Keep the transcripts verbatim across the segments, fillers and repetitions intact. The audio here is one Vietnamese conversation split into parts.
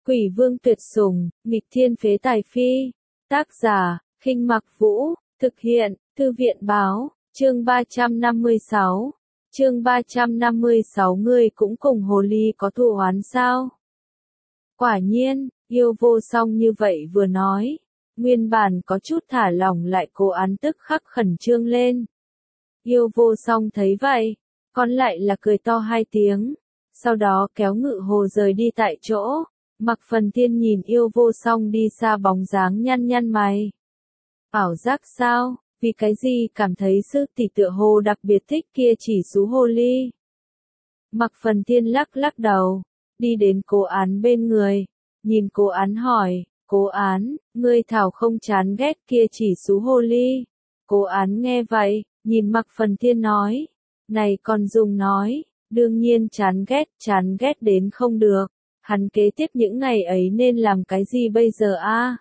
Quỷ vương tuyệt sủng, nghịch thiên phế tài phi. Tác giả, Khinh Mặc Vũ, thực hiện, Thư viện báo, chương ba trăm năm mươi sáu. Chương ba trăm năm mươi sáu ngươi cũng cùng hồ ly có thù oán sao? Quả nhiên, yêu vô song như vậy vừa nói, nguyên bản có chút thả lỏng lại cố án tức khắc khẩn trương lên. Yêu vô song thấy vậy, còn lại là cười to hai tiếng, sau đó kéo Ngự Hồ rời đi tại chỗ. Mặc Phần Thiên nhìn yêu vô song đi xa bóng dáng nhăn nhăn mày. Ảo giác sao, vì cái gì cảm thấy sư tỷ tựa hồ đặc biệt thích kia chỉ xú hồ ly? Mặc Phần Thiên lắc lắc đầu, đi đến Cố Án bên người, nhìn Cố Án hỏi, Cố Án, ngươi thảo không chán ghét kia chỉ xú hồ ly? Cố Án nghe vậy, nhìn Mặc Phần Thiên nói, này còn dùng nói, đương nhiên chán ghét, chán ghét đến không được. Hắn kế tiếp những ngày ấy nên làm cái gì bây giờ a? À?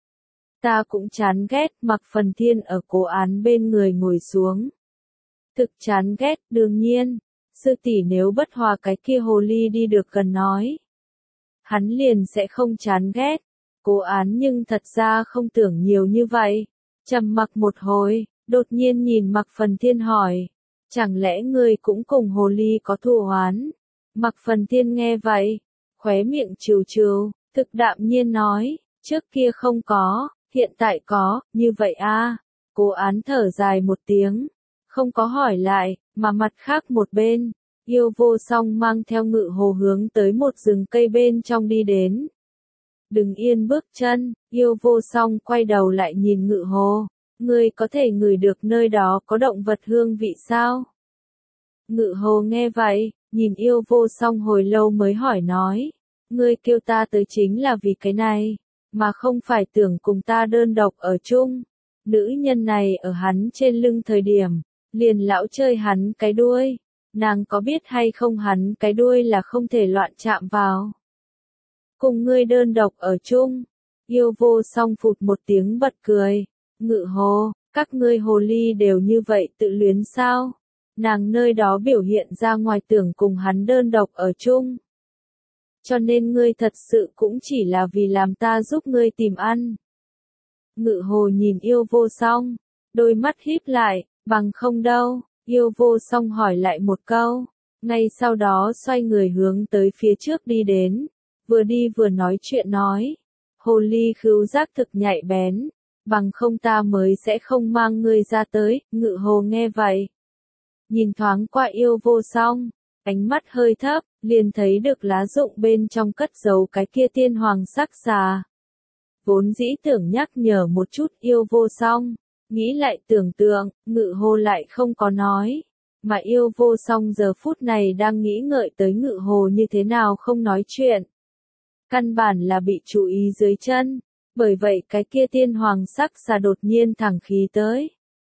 Ta cũng chán ghét. Mặc Phần Thiên ở Cố Án bên người ngồi xuống. Thực chán ghét, đương nhiên. Sư tỷ nếu bất hòa cái kia hồ ly đi được gần nói, hắn liền sẽ không chán ghét. Cố Án nhưng thật ra không tưởng nhiều như vậy. Trầm mặc một hồi, đột nhiên nhìn Mặc Phần Thiên hỏi, chẳng lẽ ngươi cũng cùng hồ ly có thù oán? Mặc Phần Thiên nghe vậy, khóe miệng trừ trừ, thực đạm nhiên nói, trước kia không có, hiện tại có, như vậy a. À. Cố Án thở dài một tiếng, không có hỏi lại, mà mặt khác một bên, yêu vô song mang theo Ngự Hồ hướng tới một rừng cây bên trong đi đến. Đừng yên bước chân, yêu vô song quay đầu lại nhìn Ngự Hồ, ngươi có thể ngửi được nơi đó có động vật hương vị sao? Ngự Hồ nghe vậy, nhìn yêu vô song hồi lâu mới hỏi nói, ngươi kêu ta tới chính là vì cái này, mà không phải tưởng cùng ta đơn độc ở chung. Nữ nhân này ở hắn trên lưng thời điểm, liền lão chơi hắn cái đuôi, nàng có biết hay không hắn cái đuôi là không thể loạn chạm vào. Cùng ngươi đơn độc ở chung, yêu vô song phụt một tiếng bật cười, Ngự Hồ, các ngươi hồ ly đều như vậy tự luyến sao? Nàng nơi đó biểu hiện ra ngoài tưởng cùng hắn đơn độc ở chung. Cho nên ngươi thật sự cũng chỉ là vì làm ta giúp ngươi tìm ăn. Ngự Hồ nhìn yêu vô song, đôi mắt híp lại, bằng không đâu, yêu vô song hỏi lại một câu, ngay sau đó xoay người hướng tới phía trước đi đến, vừa đi vừa nói chuyện nói, hồ ly khứu giác thực nhạy bén, bằng không ta mới sẽ không mang ngươi ra tới. Ngự Hồ nghe vậy, nhìn thoáng qua yêu vô song, ánh mắt hơi thấp, liền thấy được lá rụng bên trong cất giấu cái kia tiên hoàng sắc xà. Vốn dĩ tưởng nhắc nhở một chút yêu vô song, nghĩ lại tưởng tượng, Ngự Hồ lại không có nói, mà yêu vô song giờ phút này đang nghĩ ngợi tới Ngự Hồ như thế nào không nói chuyện. Căn bản là bị chú ý dưới chân, bởi vậy cái kia tiên hoàng sắc xà đột nhiên thẳng khí tới.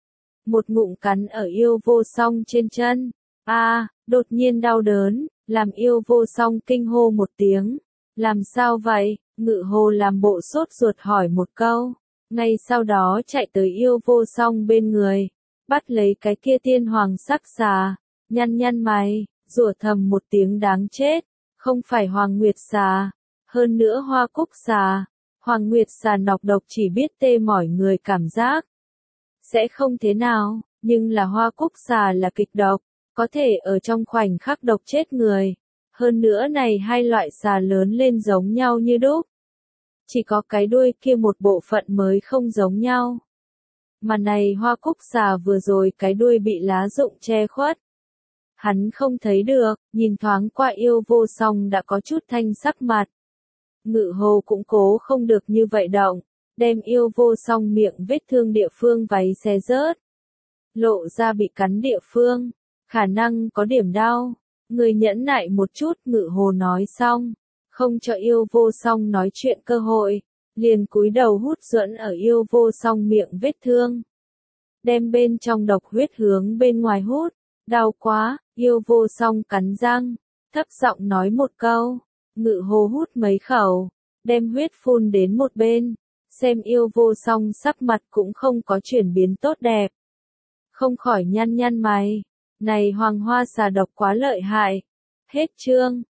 Một ngụm cắn ở yêu vô song trên chân, a, à, đột nhiên đau đớn, làm yêu vô song kinh hô một tiếng. Làm sao vậy? Ngự Hồ làm bộ sốt ruột hỏi một câu, ngay sau đó chạy tới yêu vô song bên người, bắt lấy cái kia tiên hoàng sắc xà, nhăn nhăn mày, rủa thầm một tiếng đáng chết, không phải Hoàng Nguyệt xà, hơn nữa Hoa Cúc xà, Hoàng Nguyệt xà nọc độc chỉ biết tê mỏi người cảm giác. Sẽ không thế nào, nhưng là Hoa Cúc xà là kịch độc, có thể ở trong khoảnh khắc độc chết người. Hơn nữa này hai loại xà lớn lên giống nhau như đúc. Chỉ có cái đuôi kia một bộ phận mới không giống nhau. Mà này Hoa Cúc xà vừa rồi cái đuôi bị lá rụng che khuất. Hắn không thấy được, nhìn thoáng qua yêu vô song đã có chút thanh sắc mặt. Ngự Hồ cũng cố không được như vậy động, đem yêu vô song miệng vết thương địa phương váy xé rớt. Lộ ra bị cắn địa phương, khả năng có điểm đau. Người nhẫn nại một chút. Ngự Hồ nói xong, không cho yêu vô song nói chuyện cơ hội, liền cúi đầu hút duẫn ở yêu vô song miệng vết thương. Đem bên trong độc huyết hướng bên ngoài hút, đau quá, yêu vô song cắn răng, thấp giọng nói một câu, Ngự Hồ hút mấy khẩu, đem huyết phun đến một bên, xem yêu vô song sắc mặt cũng không có chuyển biến tốt đẹp. Không khỏi nhăn nhăn mày. Này hoàng hoa xà độc quá lợi hại. Hết chương.